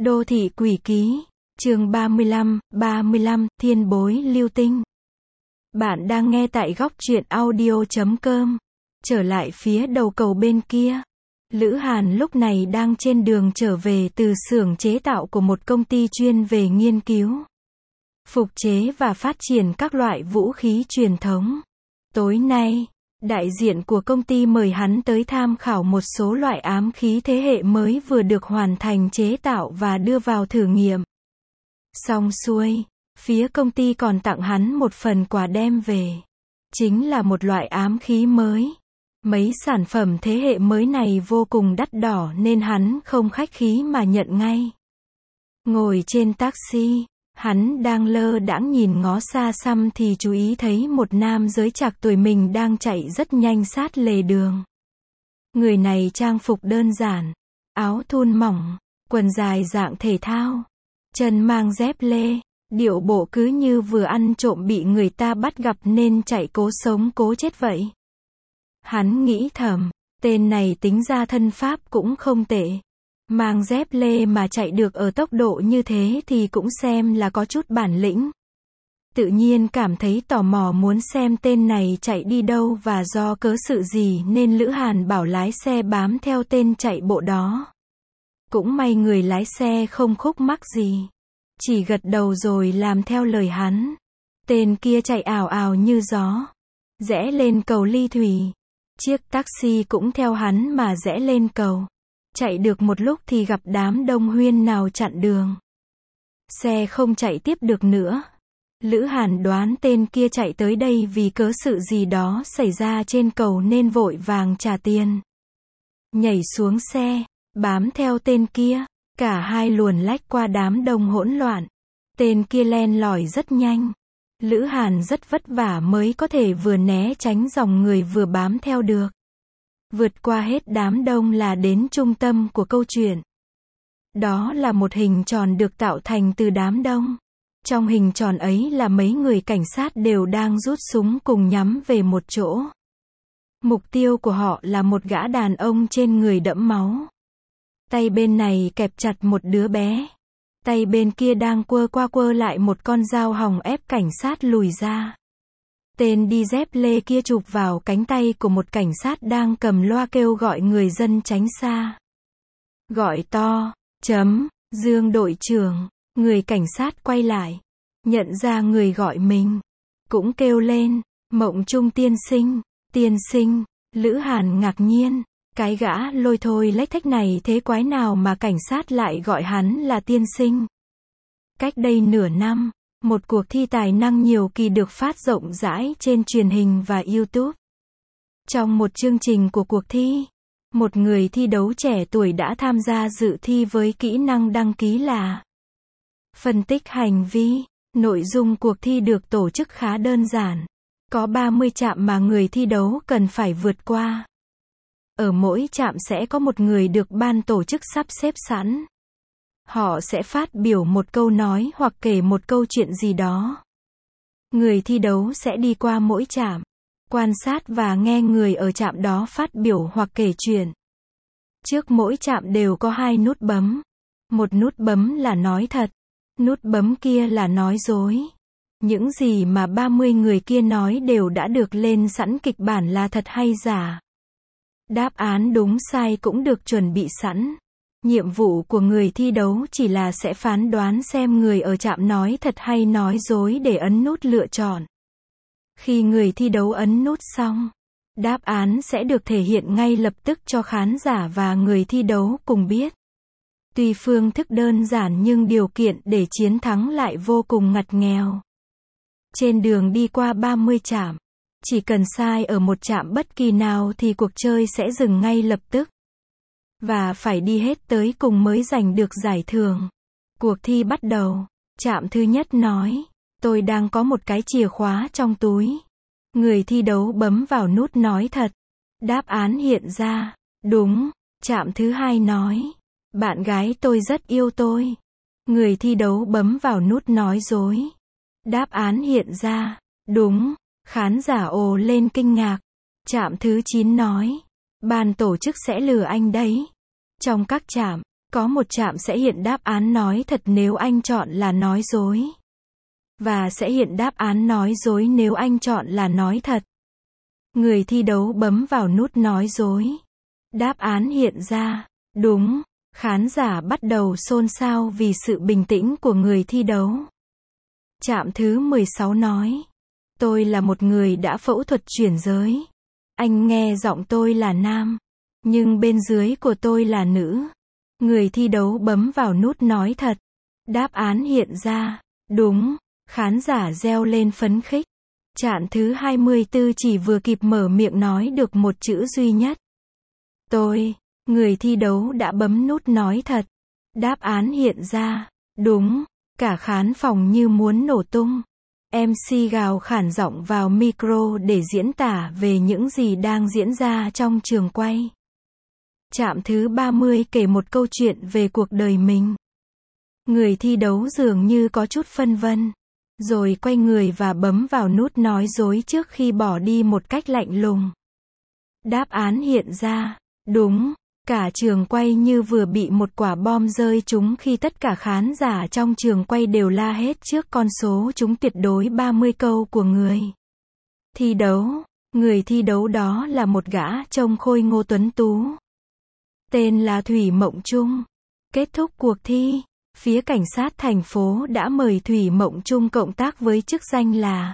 Đô thị quỷ ký, chương 35, Thiên bối lưu tinh. Bạn đang nghe tại góc truyện audio.com. Trở lại phía đầu cầu bên kia. Lữ Hàn lúc này đang trên đường trở về từ xưởng chế tạo của một công ty chuyên về nghiên cứu, phục chế và phát triển các loại vũ khí truyền thống. Tối nay, đại diện của công ty mời hắn tới tham khảo một số loại ám khí thế hệ mới vừa được hoàn thành chế tạo và đưa vào thử nghiệm. Xong xuôi, phía công ty còn tặng hắn một phần quà đem về. Chính là một loại ám khí mới. Mấy sản phẩm thế hệ mới này vô cùng đắt đỏ nên hắn không khách khí mà nhận ngay. Ngồi trên taxi, hắn đang lơ đãng nhìn ngó xa xăm thì chú ý thấy một nam giới trạc tuổi mình đang chạy rất nhanh sát lề đường. Người này trang phục đơn giản, áo thun mỏng, quần dài dạng thể thao, chân mang dép lê, điệu bộ cứ như vừa ăn trộm bị người ta bắt gặp nên chạy cố sống cố chết vậy. Hắn nghĩ thầm, tên này tính ra thân pháp cũng không tệ. Mang dép lê mà chạy được ở tốc độ như thế thì cũng xem là có chút bản lĩnh. Tự nhiên cảm thấy tò mò muốn xem tên này chạy đi đâu và do cớ sự gì nên Lữ Hàn bảo lái xe bám theo tên chạy bộ đó. Cũng may người lái xe không khúc mắc gì, chỉ gật đầu rồi làm theo lời hắn. Tên kia chạy ào ào như gió, rẽ lên cầu Ly Thủy. Chiếc taxi cũng theo hắn mà rẽ lên cầu. Chạy được một lúc thì gặp đám đông huyên nào chặn đường. Xe không chạy tiếp được nữa. Lữ Hàn đoán tên kia chạy tới đây vì cớ sự gì đó xảy ra trên cầu nên vội vàng trả tiền. Nhảy xuống xe, bám theo tên kia. Cả hai luồn lách qua đám đông hỗn loạn. Tên kia len lỏi rất nhanh. Lữ Hàn rất vất vả mới có thể vừa né tránh dòng người vừa bám theo được. Vượt qua hết đám đông là đến trung tâm của câu chuyện. Đó là một hình tròn được tạo thành từ đám đông. Trong hình tròn ấy là mấy người cảnh sát đều đang rút súng cùng nhắm về một chỗ. Mục tiêu của họ là một gã đàn ông trên người đẫm máu. Tay bên này kẹp chặt một đứa bé. Tay bên kia đang quơ qua quơ lại một con dao hồng ép cảnh sát lùi ra. Tên đi dép lê kia chụp vào cánh tay của một cảnh sát đang cầm loa kêu gọi người dân tránh xa. Gọi to, Dương đội trưởng. Người cảnh sát quay lại, nhận ra người gọi mình, cũng kêu lên, Mộng Trung tiên sinh. Lữ Hàn ngạc nhiên, cái gã lôi thôi lách thách này thế quái nào mà cảnh sát lại gọi hắn là tiên sinh. Cách đây nửa năm, một cuộc thi tài năng nhiều kỳ được phát rộng rãi trên truyền hình và YouTube. Trong một chương trình của cuộc thi, một người thi đấu trẻ tuổi đã tham gia dự thi với kỹ năng đăng ký là phân tích hành vi. Nội dung cuộc thi được tổ chức khá đơn giản. Có 30 trạm mà người thi đấu cần phải vượt qua. Ở mỗi trạm sẽ có một người được ban tổ chức sắp xếp sẵn. Họ sẽ phát biểu một câu nói hoặc kể một câu chuyện gì đó. Người thi đấu sẽ đi qua mỗi trạm, quan sát và nghe người ở trạm đó phát biểu hoặc kể chuyện. Trước mỗi trạm đều có 2 nút bấm. Một nút bấm là nói thật, nút bấm kia là nói dối. Những gì mà 30 người kia nói đều đã được lên sẵn kịch bản là thật hay giả. Đáp án đúng sai cũng được chuẩn bị sẵn. Nhiệm vụ của người thi đấu chỉ là sẽ phán đoán xem người ở trạm nói thật hay nói dối để ấn nút lựa chọn. Khi người thi đấu ấn nút xong, đáp án sẽ được thể hiện ngay lập tức cho khán giả và người thi đấu cùng biết. Tuy phương thức đơn giản nhưng điều kiện để chiến thắng lại vô cùng ngặt nghèo. Trên đường đi qua 30 trạm, chỉ cần sai ở một trạm bất kỳ nào thì cuộc chơi sẽ dừng ngay lập tức. Và phải đi hết tới cùng mới giành được giải thưởng. Cuộc thi bắt đầu. Trạm thứ nhất nói, tôi đang có một cái chìa khóa trong túi. Người thi đấu bấm vào nút nói thật. Đáp án hiện ra, đúng. Trạm thứ hai nói, bạn gái tôi rất yêu tôi. Người thi đấu bấm vào nút nói dối. Đáp án hiện ra, đúng. Khán giả ồ lên kinh ngạc. Trạm thứ 9 nói, ban tổ chức sẽ lừa anh đấy. Trong các trạm, Có một trạm sẽ hiện đáp án nói thật nếu anh chọn là nói dối. Và sẽ hiện đáp án nói dối nếu anh chọn là nói thật. Người thi đấu bấm vào nút nói dối. Đáp án hiện ra. Đúng. Khán giả bắt đầu xôn xao vì sự bình tĩnh của người thi đấu. Trạm thứ 16 nói. Tôi là một người đã phẫu thuật chuyển giới. Anh nghe giọng tôi là nam. Nhưng bên dưới của tôi là nữ. Người thi đấu bấm vào nút nói thật. Đáp án hiện ra. Đúng. Khán giả reo lên phấn khích. Trạm thứ 24 chỉ vừa kịp mở miệng nói được một chữ duy nhất. Tôi. Người thi đấu đã bấm nút nói thật. Đáp án hiện ra. Đúng. Cả khán phòng như muốn nổ tung. MC gào khản giọng vào micro để diễn tả về những gì đang diễn ra trong trường quay. Trạm thứ 30 kể một câu chuyện về cuộc đời mình. Người thi đấu dường như có chút phân vân. Rồi quay người và bấm vào nút nói dối trước khi bỏ đi một cách lạnh lùng. Đáp án hiện ra. Đúng. Cả trường quay như vừa bị một quả bom rơi trúng khi tất cả khán giả trong trường quay đều la hét trước con số trúng tuyệt đối 30 câu của người thi đấu. Người thi đấu đó là một gã trông khôi ngô tuấn tú. Tên là Thủy Mộng Trung. Kết thúc cuộc thi, phía cảnh sát thành phố đã mời Thủy Mộng Trung cộng tác với chức danh là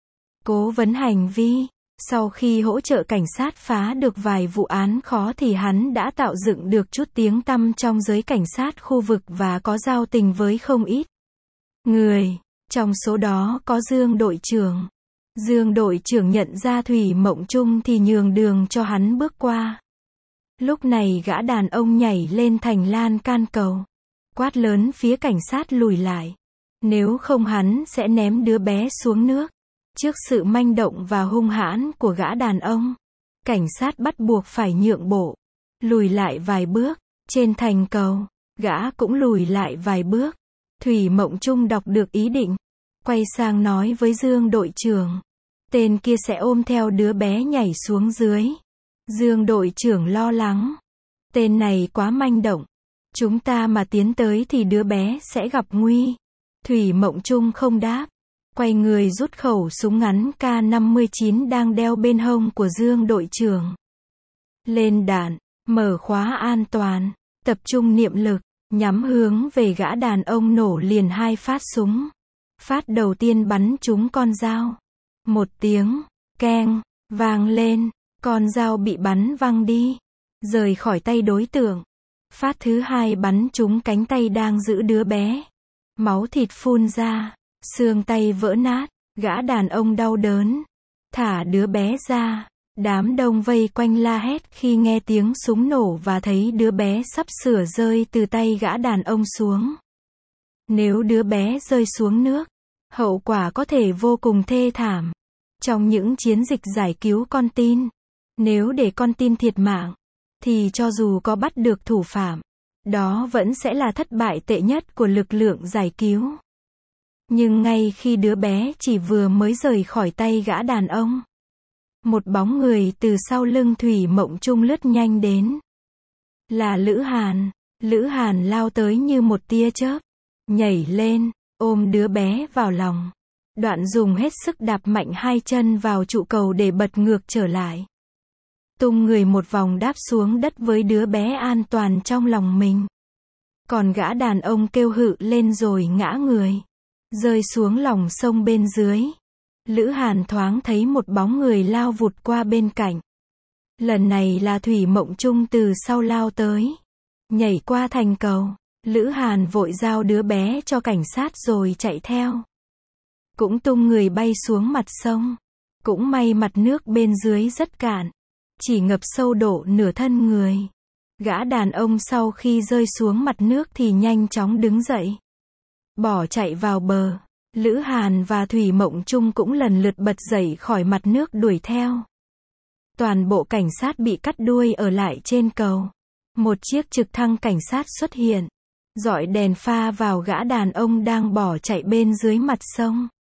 cố vấn hành vi. Sau khi hỗ trợ cảnh sát phá được vài vụ án khó thì hắn đã tạo dựng được chút tiếng tăm trong giới cảnh sát khu vực và có giao tình với không ít người. Trong số đó có Dương đội trưởng. Dương đội trưởng nhận ra Thủy Mộng Trung thì nhường đường cho hắn bước qua. Lúc này gã đàn ông nhảy lên thành lan can cầu. Quát lớn phía cảnh sát lùi lại. Nếu không hắn sẽ ném đứa bé xuống nước. Trước sự manh động và hung hãn của gã đàn ông, cảnh sát bắt buộc phải nhượng bộ. Lùi lại vài bước. Trên thành cầu, gã cũng lùi lại vài bước. Thủy Mộng Trung đọc được ý định. Quay sang nói với Dương đội trưởng. Tên kia sẽ ôm theo đứa bé nhảy xuống dưới. Dương đội trưởng lo lắng. Tên này quá manh động. Chúng ta mà tiến tới thì đứa bé sẽ gặp nguy. Thủy Mộng Trung không đáp. Quay người rút khẩu súng ngắn K59 đang đeo bên hông của Dương đội trưởng. Lên đạn, mở khóa an toàn, tập trung niệm lực, nhắm hướng về gã đàn ông nổ liền 2 phát súng. Phát đầu tiên bắn trúng con dao. Một tiếng, keng, vang lên, con dao bị bắn văng đi, rời khỏi tay đối tượng. Phát thứ 2 bắn trúng cánh tay đang giữ đứa bé. Máu thịt phun ra, xương tay vỡ nát, gã đàn ông đau đớn. Thả đứa bé ra, đám đông vây quanh la hét khi nghe tiếng súng nổ và thấy đứa bé sắp sửa rơi từ tay gã đàn ông xuống. Nếu đứa bé rơi xuống nước, hậu quả có thể vô cùng thê thảm. Trong những chiến dịch giải cứu con tin, nếu để con tin thiệt mạng, thì cho dù có bắt được thủ phạm, đó vẫn sẽ là thất bại tệ nhất của lực lượng giải cứu. Nhưng ngay khi đứa bé chỉ vừa mới rời khỏi tay gã đàn ông, một bóng người từ sau lưng Thủy Mộng Trung lướt nhanh đến. Là Lữ Hàn. Lữ Hàn lao tới như một tia chớp, nhảy lên, ôm đứa bé vào lòng. Đoạn dùng hết sức đạp mạnh 2 chân vào trụ cầu để bật ngược trở lại. Tung người một vòng đáp xuống đất với đứa bé an toàn trong lòng mình. Còn gã đàn ông kêu hự lên rồi ngã người, rơi xuống lòng sông bên dưới. Lữ Hàn thoáng thấy một bóng người lao vụt qua bên cạnh. Lần này là Thủy Mộng Trung từ sau lao tới. Nhảy qua thành cầu. Lữ Hàn vội giao đứa bé cho cảnh sát rồi chạy theo. Cũng tung người bay xuống mặt sông. Cũng may mặt nước bên dưới rất cạn, chỉ ngập sâu độ nửa thân người. Gã đàn ông sau khi rơi xuống mặt nước thì nhanh chóng đứng dậy, bỏ chạy vào bờ. Lữ Hàn và Thủy Mộng Trung cũng lần lượt bật dậy khỏi mặt nước đuổi theo. Toàn bộ cảnh sát bị cắt đuôi ở lại trên cầu. Một chiếc trực thăng cảnh sát xuất hiện, dọi đèn pha vào gã đàn ông đang bỏ chạy bên dưới mặt sông.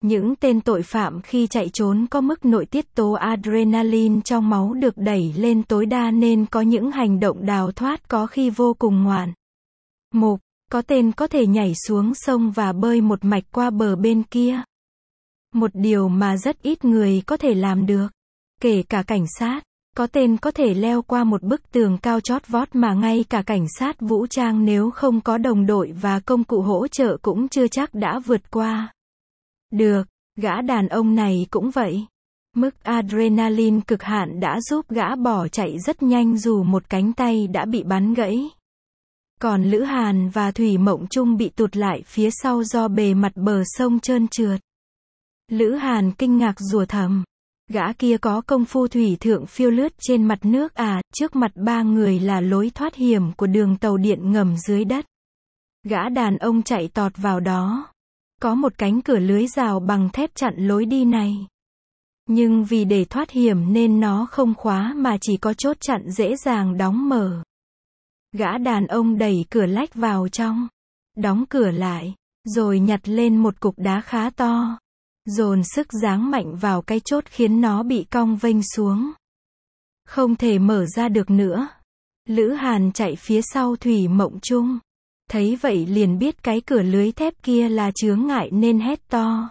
Những tên tội phạm khi chạy trốn có mức nội tiết tố adrenaline trong máu được đẩy lên tối đa nên có những hành động đào thoát có khi vô cùng ngoạn mục. Có tên có thể nhảy xuống sông và bơi một mạch qua bờ bên kia. Một điều mà rất ít người có thể làm được. Kể cả cảnh sát. Có tên có thể leo qua một bức tường cao chót vót mà ngay cả cảnh sát vũ trang nếu không có đồng đội và công cụ hỗ trợ cũng chưa chắc đã vượt qua được. Gã đàn ông này cũng vậy. Mức adrenaline cực hạn đã giúp gã bỏ chạy rất nhanh dù một cánh tay đã bị bắn gãy. Còn Lữ Hàn và Thủy Mộng Chung bị tụt lại phía sau do bề mặt bờ sông trơn trượt. Lữ Hàn kinh ngạc rủa thầm. Gã kia có công phu thủy thượng phiêu lướt trên mặt nước à, trước mặt ba người là lối thoát hiểm của đường tàu điện ngầm dưới đất. Gã đàn ông chạy tọt vào đó. Có một cánh cửa lưới rào bằng thép chặn lối đi này. Nhưng vì để thoát hiểm nên nó không khóa mà chỉ có chốt chặn dễ dàng đóng mở. Gã đàn ông đẩy cửa lách vào trong. Đóng cửa lại. Rồi nhặt lên một cục đá khá to. Dồn sức giáng mạnh vào cái chốt khiến nó bị cong vênh xuống. Không thể mở ra được nữa. Lữ Hàn chạy phía sau Thủy Mộng Chung. Thấy vậy liền biết cái cửa lưới thép kia là chướng ngại nên hét to.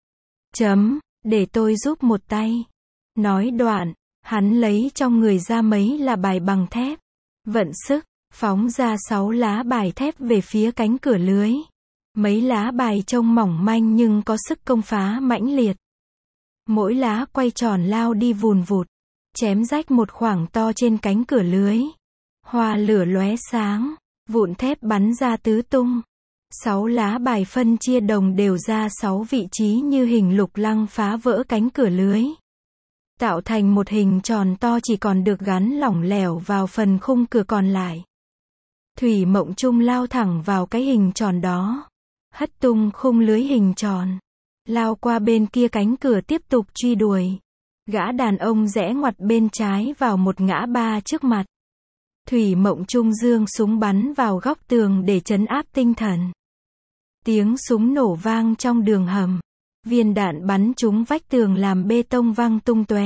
Để tôi giúp một tay. Nói đoạn, hắn lấy trong người ra mấy là bài bằng thép. Vận sức, phóng ra 6 lá bài thép về phía cánh cửa lưới. Mấy lá bài trông mỏng manh nhưng có sức công phá mãnh liệt. Mỗi lá quay tròn lao đi vùn vụt, chém rách một khoảng to trên cánh cửa lưới. Hoa lửa lóe sáng, vụn thép bắn ra tứ tung. 6 lá bài phân chia đồng đều ra 6 vị trí như hình lục lăng phá vỡ cánh cửa lưới. Tạo thành một hình tròn to chỉ còn được gắn lỏng lẻo vào phần khung cửa còn lại. Thủy Mộng Chung lao thẳng vào cái hình tròn đó. Hất tung khung lưới hình tròn. Lao qua bên kia cánh cửa tiếp tục truy đuổi. Gã đàn ông rẽ ngoặt bên trái vào một ngã ba trước mặt. Thủy Mộng Chung giương súng bắn vào góc tường để trấn áp tinh thần. Tiếng súng nổ vang trong đường hầm. Viên đạn bắn trúng vách tường làm bê tông văng tung tóe.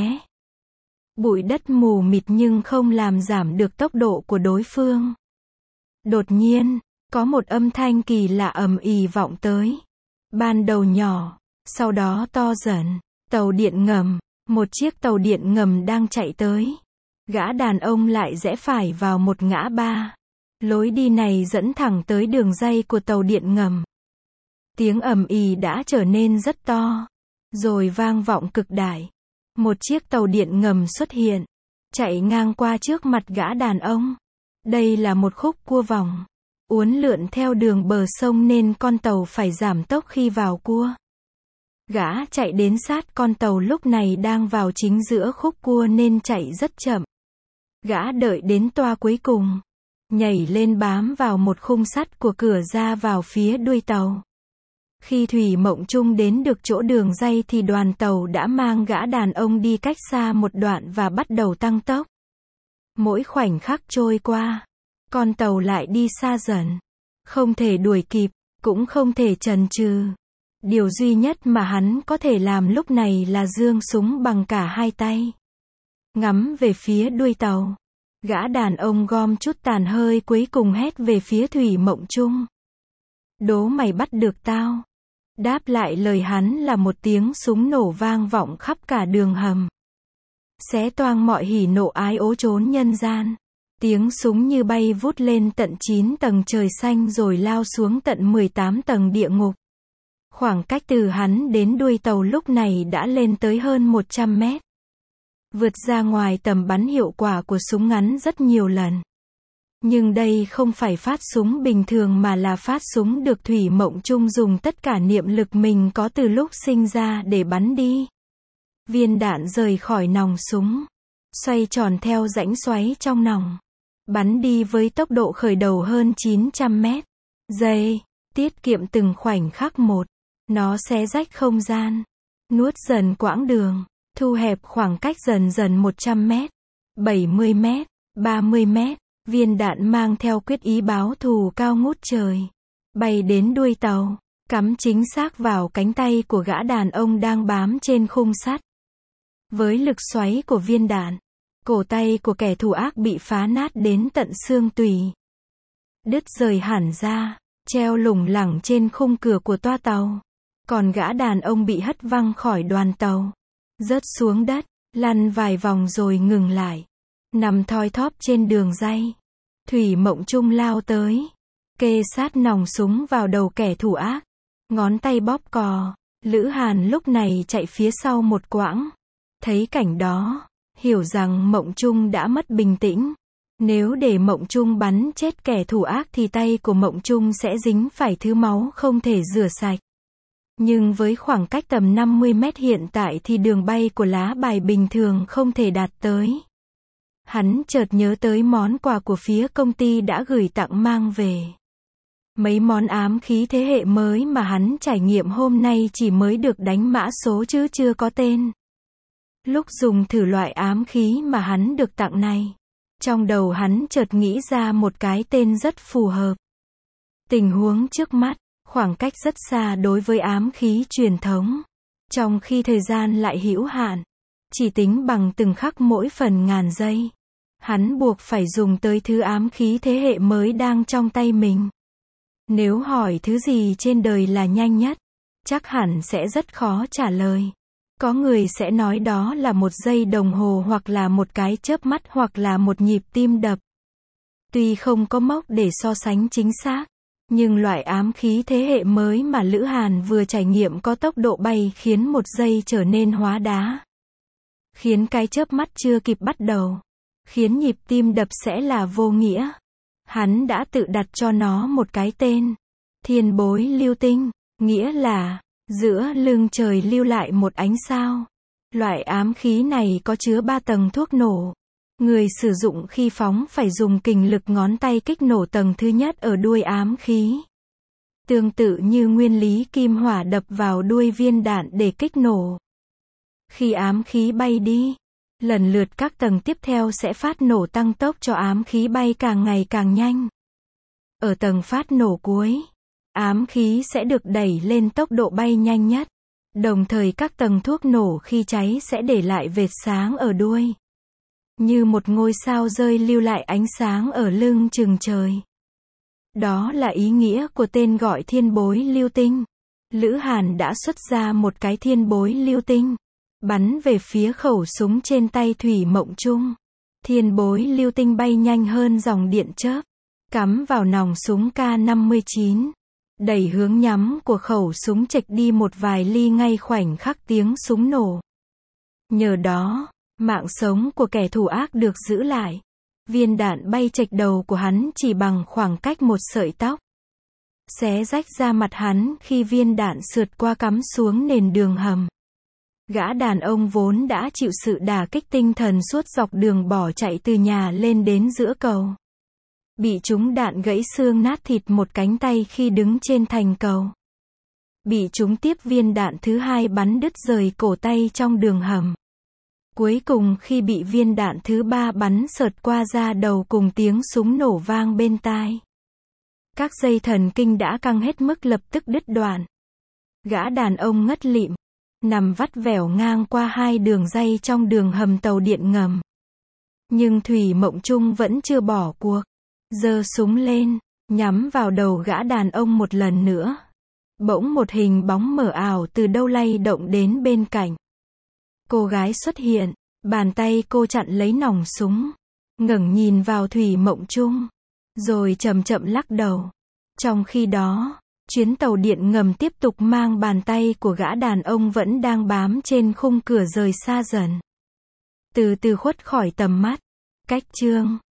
Bụi đất mù mịt nhưng không làm giảm được tốc độ của đối phương. Đột nhiên, có một âm thanh kỳ lạ ầm ì vọng tới. Ban đầu nhỏ, sau đó to dần. Tàu điện ngầm. Một chiếc tàu điện ngầm đang chạy tới. Gã đàn ông lại rẽ phải vào một ngã ba. Lối đi này dẫn thẳng tới đường ray của tàu điện ngầm. Tiếng ầm ì đã trở nên rất to. Rồi vang vọng cực đại. Một chiếc tàu điện ngầm xuất hiện. Chạy ngang qua trước mặt gã đàn ông. Đây là một khúc cua vòng. Uốn lượn theo đường bờ sông nên con tàu phải giảm tốc khi vào cua. Gã chạy đến sát con tàu lúc này đang vào chính giữa khúc cua nên chạy rất chậm. Gã đợi đến toa cuối cùng. Nhảy lên bám vào một khung sắt của cửa ra vào phía đuôi tàu. Khi Thủy Mộng Chung đến được chỗ đường ray thì đoàn tàu đã mang gã đàn ông đi cách xa một đoạn và bắt đầu tăng tốc. Mỗi khoảnh khắc trôi qua, con tàu lại đi xa dần. Không thể đuổi kịp, cũng không thể chần chừ. Điều duy nhất mà hắn có thể làm lúc này là giương súng bằng cả hai tay. Ngắm về phía đuôi tàu. Gã đàn ông gom chút tàn hơi cuối cùng hét về phía Thủy Mộng Chung. Đố mày bắt được tao. Đáp lại lời hắn là một tiếng súng nổ vang vọng khắp cả đường hầm. Xé toang mọi hỉ nộ ái ố trốn nhân gian. Tiếng súng như bay vút lên tận 9 tầng trời xanh rồi lao xuống tận 18 tầng địa ngục. Khoảng cách từ hắn đến đuôi tàu lúc này đã lên tới hơn 100 mét. Vượt ra ngoài tầm bắn hiệu quả của súng ngắn rất nhiều lần. Nhưng đây không phải phát súng bình thường mà là phát súng được Thủy Mộng Chung dùng tất cả niệm lực mình có từ lúc sinh ra để bắn đi. Viên đạn rời khỏi nòng súng. Xoay tròn theo rãnh xoáy trong nòng. Bắn đi với tốc độ khởi đầu hơn 900 mét. Giây, tiết kiệm từng khoảnh khắc một. Nó xé rách không gian. Nuốt dần quãng đường. Thu hẹp khoảng cách dần dần 100 mét. 70 mét. 30 mét. Viên đạn mang theo quyết ý báo thù cao ngút trời. Bay đến đuôi tàu. cắm chính xác vào cánh tay của gã đàn ông đang bám trên khung sắt. Với lực xoáy của viên đạn, cổ tay của kẻ thù ác bị phá nát đến tận xương tủy. Đứt rời hẳn ra, treo lủng lẳng trên khung cửa của toa tàu. Còn gã đàn ông bị hất văng khỏi đoàn tàu, rớt xuống đất, lăn vài vòng rồi ngừng lại, nằm thoi thóp trên đường ray. Thủy Mộng Chung lao tới, kê sát nòng súng vào đầu kẻ thù ác, ngón tay bóp cò. Lữ Hàn lúc này chạy phía sau một quãng, thấy cảnh đó, hiểu rằng Mộng Chung đã mất bình tĩnh. Nếu để Mộng Chung bắn chết kẻ thù ác thì tay của Mộng Chung sẽ dính phải thứ máu không thể rửa sạch. Nhưng với khoảng cách tầm 50 mét hiện tại thì đường bay của lá bài bình thường không thể đạt tới. Hắn chợt nhớ tới món quà của phía công ty đã gửi tặng mang về. Mấy món ám khí thế hệ mới mà hắn trải nghiệm hôm nay chỉ mới được đánh mã số chứ chưa có tên. Lúc dùng thử loại ám khí mà hắn được tặng này, trong đầu hắn chợt nghĩ ra một cái tên rất phù hợp. Tình huống trước mắt, khoảng cách rất xa đối với ám khí truyền thống, trong khi thời gian lại hữu hạn, chỉ tính bằng từng khắc mỗi phần ngàn giây. Hắn buộc phải dùng tới thứ ám khí thế hệ mới đang trong tay mình. Nếu hỏi thứ gì trên đời là nhanh nhất, chắc hẳn sẽ rất khó trả lời. Có người sẽ nói đó là một giây đồng hồ hoặc là một cái chớp mắt hoặc là một nhịp tim đập. Tuy không có mốc để so sánh chính xác, nhưng loại ám khí thế hệ mới mà Lữ Hàn vừa trải nghiệm có tốc độ bay khiến một giây trở nên hóa đá. Khiến cái chớp mắt chưa kịp bắt đầu. Khiến nhịp tim đập sẽ là vô nghĩa. Hắn đã tự đặt cho nó một cái tên. Thiên bối lưu tinh, nghĩa là giữa lưng trời lưu lại một ánh sao. Loại ám khí này có chứa 3 tầng thuốc nổ. Người sử dụng khi phóng phải dùng kình lực ngón tay kích nổ tầng thứ nhất ở đuôi ám khí. Tương tự như nguyên lý kim hỏa đập vào đuôi viên đạn để kích nổ. Khi ám khí bay đi, lần lượt các tầng tiếp theo sẽ phát nổ tăng tốc cho ám khí bay càng ngày càng nhanh. Ở tầng phát nổ cuối, ám khí sẽ được đẩy lên tốc độ bay nhanh nhất. Đồng thời các tầng thuốc nổ khi cháy sẽ để lại vệt sáng ở đuôi. Như một ngôi sao rơi lưu lại ánh sáng ở lưng chừng trời. Đó là ý nghĩa của tên gọi thiên bối lưu tinh. Lữ Hàn đã xuất ra một cái thiên bối lưu tinh, bắn về phía khẩu súng trên tay Thủy Mộng Chung. Thiên bối lưu tinh bay nhanh hơn dòng điện chớp, cắm vào nòng súng K59, đẩy hướng nhắm của khẩu súng chệch đi một vài ly ngay khoảnh khắc tiếng súng nổ. Nhờ đó, mạng sống của kẻ thù ác được giữ lại. Viên đạn bay chệch đầu của hắn chỉ bằng khoảng cách một sợi tóc, xé rách ra mặt hắn khi viên đạn sượt qua cắm xuống nền đường hầm. Gã đàn ông vốn đã chịu sự đả kích tinh thần suốt dọc đường bỏ chạy từ nhà lên đến giữa cầu. Bị trúng đạn gãy xương nát thịt một cánh tay khi đứng trên thành cầu. Bị trúng tiếp viên đạn thứ hai bắn đứt rời cổ tay trong đường hầm. Cuối cùng khi bị viên đạn thứ ba bắn sượt qua da đầu cùng tiếng súng nổ vang bên tai. Các dây thần kinh đã căng hết mức lập tức đứt đoạn. Gã đàn ông ngất lịm, nằm vắt vẻo ngang qua hai đường ray trong đường hầm tàu điện ngầm. Nhưng Thủy Mộng Chung vẫn chưa bỏ cuộc. Giơ súng lên, nhắm vào đầu gã đàn ông một lần nữa. Bỗng một hình bóng mờ ảo từ đâu lay động đến bên cạnh. Cô gái xuất hiện, bàn tay cô chặn lấy nòng súng, ngẩng nhìn vào Thủy Mộng Chung, rồi chậm chậm lắc đầu. Trong khi đó, chuyến tàu điện ngầm tiếp tục mang bàn tay của gã đàn ông vẫn đang bám trên khung cửa rời xa dần. Từ từ khuất khỏi tầm mắt. Cách chương